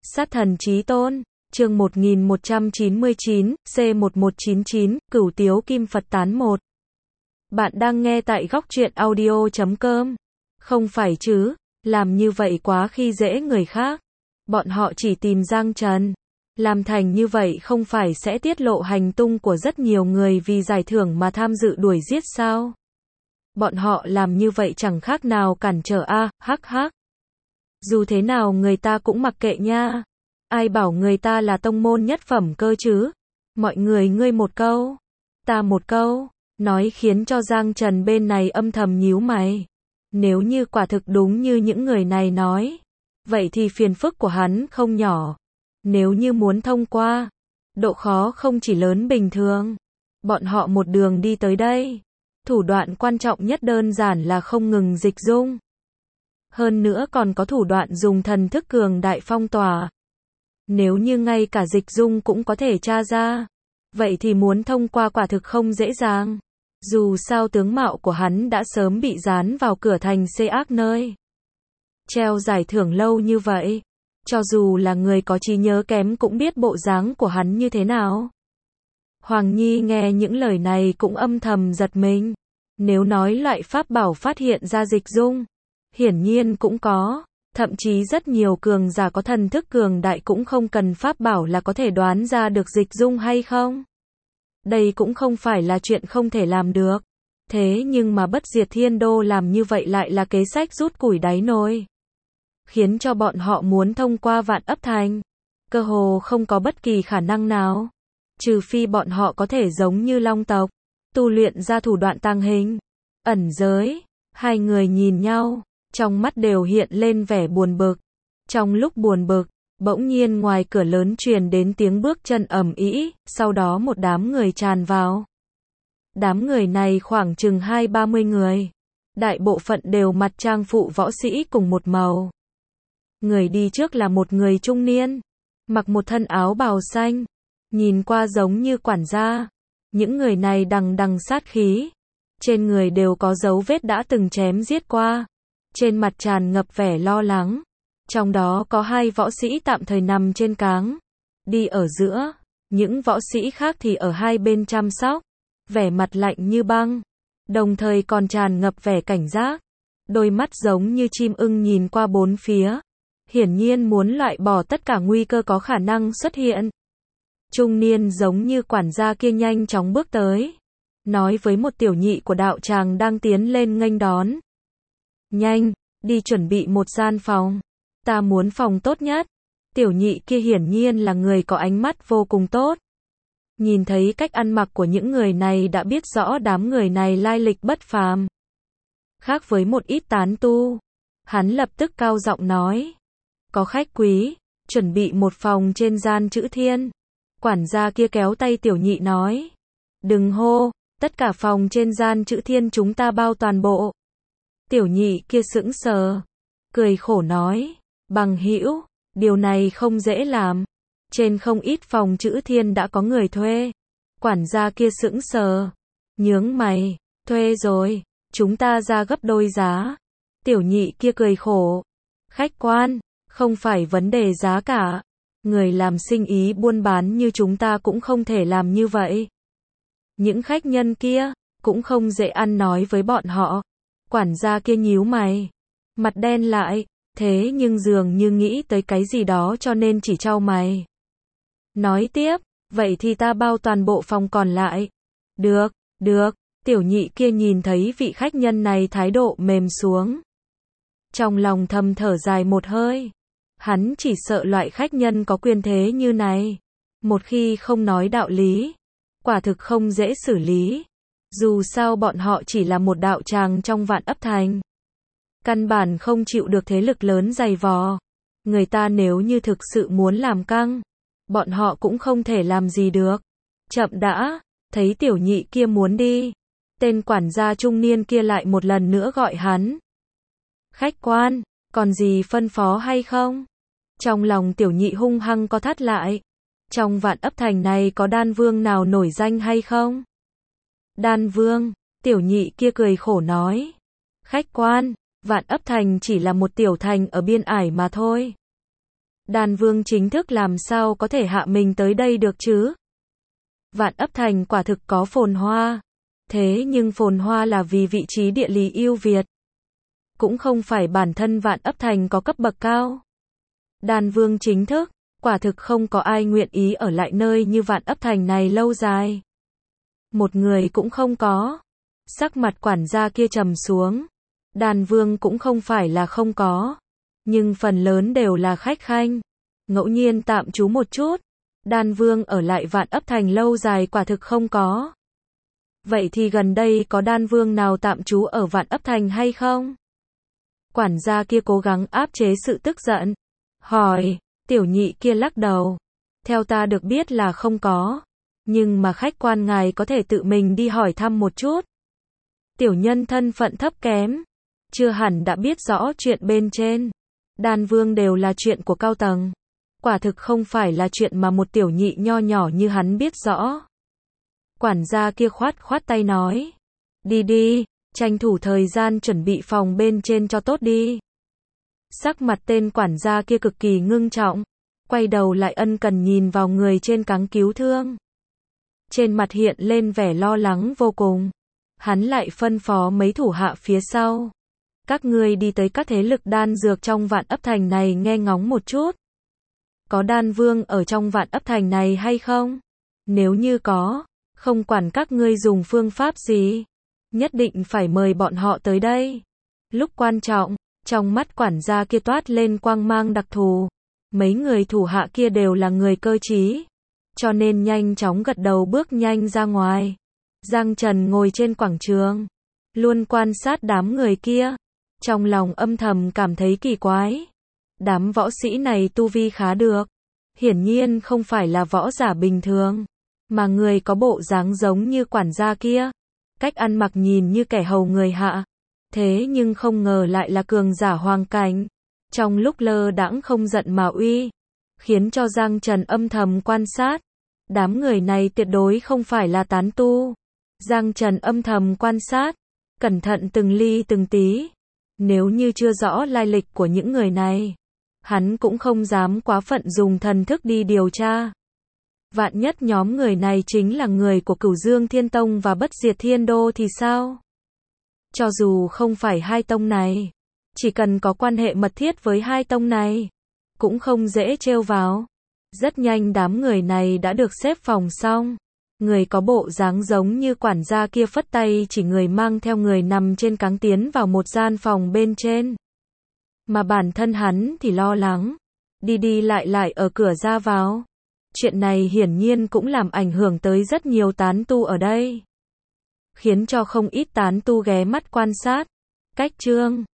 Sát thần chí tôn, chương 1199, C1199, Cửu Tiếu Kim Phật Tán 1. Bạn đang nghe tại góc truyện audio.com. Không phải chứ, làm như vậy quá khi dễ người khác. Bọn họ chỉ tìm Giang Trần. Làm thành như vậy không phải sẽ tiết lộ hành tung của rất nhiều người vì giải thưởng mà tham dự đuổi giết sao? Bọn họ làm như vậy chẳng khác nào cản trở hắc hắc. Dù thế nào người ta cũng mặc kệ nha. Ai bảo người ta là tông môn nhất phẩm cơ chứ? Mọi người ngươi một câu, ta một câu, nói khiến cho Giang Trần bên này âm thầm nhíu mày. Nếu như quả thực đúng như những người này nói, vậy thì phiền phức của hắn không nhỏ. Nếu như muốn thông qua, độ khó không chỉ lớn bình thường. Bọn họ một đường đi tới đây. Thủ đoạn quan trọng nhất đơn giản là không ngừng dịch dung. Hơn nữa còn có thủ đoạn dùng thần thức cường đại phong tỏa. Nếu như ngay cả dịch dung cũng có thể tra ra, vậy thì muốn thông qua quả thực không dễ dàng. Dù sao tướng mạo của hắn đã sớm bị dán vào cửa thành C-ác nơi treo giải thưởng lâu như vậy. Cho dù là người có trí nhớ kém cũng biết bộ dáng của hắn như thế nào. Hoàng Nhi nghe những lời này cũng âm thầm giật mình. Nếu nói loại pháp bảo phát hiện ra dịch dung, hiển nhiên cũng có. Thậm chí rất nhiều cường giả có thần thức cường đại cũng không cần pháp bảo là có thể đoán ra được dịch dung hay không. Đây cũng không phải là chuyện không thể làm được. Thế nhưng mà Bất Diệt Thiên Đô làm như vậy lại là kế sách rút củi đáy nồi. Khiến cho bọn họ muốn thông qua Vạn Ấp Thành, cơ hồ không có bất kỳ khả năng nào. Trừ phi bọn họ có thể giống như Long tộc, tu luyện ra thủ đoạn tàng hình, ẩn giới. Hai người nhìn nhau, trong mắt đều hiện lên vẻ buồn bực. Trong lúc buồn bực, bỗng nhiên ngoài cửa lớn truyền đến tiếng bước chân ầm ĩ, sau đó một đám người tràn vào. Đám người này khoảng chừng 20-30 người. Đại bộ phận đều mặt trang phụ võ sĩ cùng một màu. Người đi trước là một người trung niên, mặc một thân áo bào xanh, nhìn qua giống như quản gia. Những người này đằng đằng sát khí, trên người đều có dấu vết đã từng chém giết qua, trên mặt tràn ngập vẻ lo lắng. Trong đó có hai võ sĩ tạm thời nằm trên cáng, đi ở giữa, những võ sĩ khác thì ở hai bên chăm sóc, vẻ mặt lạnh như băng, đồng thời còn tràn ngập vẻ cảnh giác, đôi mắt giống như chim ưng nhìn qua bốn phía, hiển nhiên muốn loại bỏ tất cả nguy cơ có khả năng xuất hiện. Trung niên giống như quản gia kia nhanh chóng bước tới, nói với một tiểu nhị của đạo tràng đang tiến lên nghênh đón. Nhanh, đi chuẩn bị một gian phòng. Ta muốn phòng tốt nhất. Tiểu nhị kia hiển nhiên là người có ánh mắt vô cùng tốt. Nhìn thấy cách ăn mặc của những người này đã biết rõ đám người này lai lịch bất phàm. Khác với một ít tán tu, hắn lập tức cao giọng nói. Có khách quý, chuẩn bị một phòng trên gian chữ thiên. Quản gia kia kéo tay tiểu nhị nói. Đừng hô, tất cả phòng trên gian chữ thiên chúng ta bao toàn bộ. Tiểu nhị kia sững sờ, cười khổ nói. Bằng hữu, điều này không dễ làm. Trên không ít phòng chữ thiên đã có người thuê. Quản gia kia sững sờ, nhướng mày, thuê rồi, chúng ta ra gấp đôi giá. Tiểu nhị kia cười khổ. Khách quan, không phải vấn đề giá cả. Người làm sinh ý buôn bán như chúng ta cũng không thể làm như vậy. Những khách nhân kia, cũng không dễ ăn nói với bọn họ. Quản gia kia nhíu mày, mặt đen lại, thế nhưng dường như nghĩ tới cái gì đó cho nên chỉ chau mày. Nói tiếp, vậy thì ta bao toàn bộ phòng còn lại. Được, được, tiểu nhị kia nhìn thấy vị khách nhân này thái độ mềm xuống. Trong lòng thầm thở dài một hơi. Hắn chỉ sợ loại khách nhân có quyền thế như này. Một khi không nói đạo lý, quả thực không dễ xử lý. Dù sao bọn họ chỉ là một đạo tràng trong Vạn Ấp Thành. Căn bản không chịu được thế lực lớn dày vò. Người ta nếu như thực sự muốn làm căng, bọn họ cũng không thể làm gì được. Chậm đã, thấy tiểu nhị kia muốn đi. Tên quản gia trung niên kia lại một lần nữa gọi hắn. Khách quan, còn gì phân phó hay không? Trong lòng tiểu nhị hung hăng co thắt lại. Trong Vạn Ấp Thành này có đan vương nào nổi danh hay không? Đan vương, tiểu nhị kia cười khổ nói. Khách quan, Vạn Ấp Thành chỉ là một tiểu thành ở biên ải mà thôi. Đan Vương chính thức làm sao có thể hạ mình tới đây được chứ? Vạn Ấp Thành quả thực có phồn hoa. Thế nhưng phồn hoa là vì vị trí địa lý ưu việt. Cũng không phải bản thân Vạn Ấp Thành có cấp bậc cao. Đan Vương chính thức, quả thực không có ai nguyện ý ở lại nơi như Vạn Ấp Thành này lâu dài. Một người cũng không có. Sắc mặt quản gia kia trầm xuống. Đan Vương cũng không phải là không có. Nhưng phần lớn đều là khách khanh. Ngẫu nhiên tạm trú một chút. Đan Vương ở lại Vạn Ấp Thành lâu dài quả thực không có. Vậy thì gần đây có Đan Vương nào tạm trú ở Vạn Ấp Thành hay không? Quản gia kia cố gắng áp chế sự tức giận. Hỏi, tiểu nhị kia lắc đầu. Theo ta được biết là không có. Nhưng mà khách quan ngài có thể tự mình đi hỏi thăm một chút. Tiểu nhân thân phận thấp kém. Chưa hẳn đã biết rõ chuyện bên trên. Đan Vương đều là chuyện của cao tầng. Quả thực không phải là chuyện mà một tiểu nhị nho nhỏ như hắn biết rõ. Quản gia kia khoát khoát tay nói. Đi đi, tranh thủ thời gian chuẩn bị phòng bên trên cho tốt đi. Sắc mặt tên quản gia kia cực kỳ ngưng trọng. Quay đầu lại ân cần nhìn vào người trên cáng cứu thương. Trên mặt hiện lên vẻ lo lắng vô cùng. Hắn lại phân phó mấy thủ hạ phía sau. Các ngươi đi tới các thế lực đan dược trong Vạn Ấp Thành này nghe ngóng một chút. Có Đan Vương ở trong Vạn Ấp Thành này hay không? Nếu như có, không quản các ngươi dùng phương pháp gì, nhất định phải mời bọn họ tới đây. Lúc quan trọng, trong mắt quản gia kia toát lên quang mang đặc thù. Mấy người thủ hạ kia đều là người cơ trí, cho nên nhanh chóng gật đầu bước nhanh ra ngoài. Giang Trần ngồi trên quảng trường, luôn quan sát đám người kia. Trong lòng âm thầm cảm thấy kỳ quái. Đám võ sĩ này tu vi khá được. Hiển nhiên không phải là võ giả bình thường. Mà người có bộ dáng giống như quản gia kia. Cách ăn mặc nhìn như kẻ hầu người hạ. Thế nhưng không ngờ lại là cường giả hoàng cảnh. Trong lúc lơ đãng không giận mà uy. Khiến cho Giang Trần âm thầm quan sát. Đám người này tuyệt đối không phải là tán tu. Giang Trần âm thầm quan sát. Cẩn thận từng ly từng tí. Nếu như chưa rõ lai lịch của những người này, hắn cũng không dám quá phận dùng thần thức đi điều tra. Vạn nhất nhóm người này chính là người của Cửu Dương Thiên Tông và Bất Diệt Thiên Đô thì sao? Cho dù không phải hai tông này, chỉ cần có quan hệ mật thiết với hai tông này, cũng không dễ trêu vào. Rất nhanh đám người này đã được xếp phòng xong. Người có bộ dáng giống như quản gia kia phất tay chỉ người mang theo người nằm trên cáng tiến vào một gian phòng bên trên. Mà bản thân hắn thì lo lắng. Đi đi lại lại ở cửa ra vào. Chuyện này hiển nhiên cũng làm ảnh hưởng tới rất nhiều tán tu ở đây. Khiến cho không ít tán tu ghé mắt quan sát. Cách chương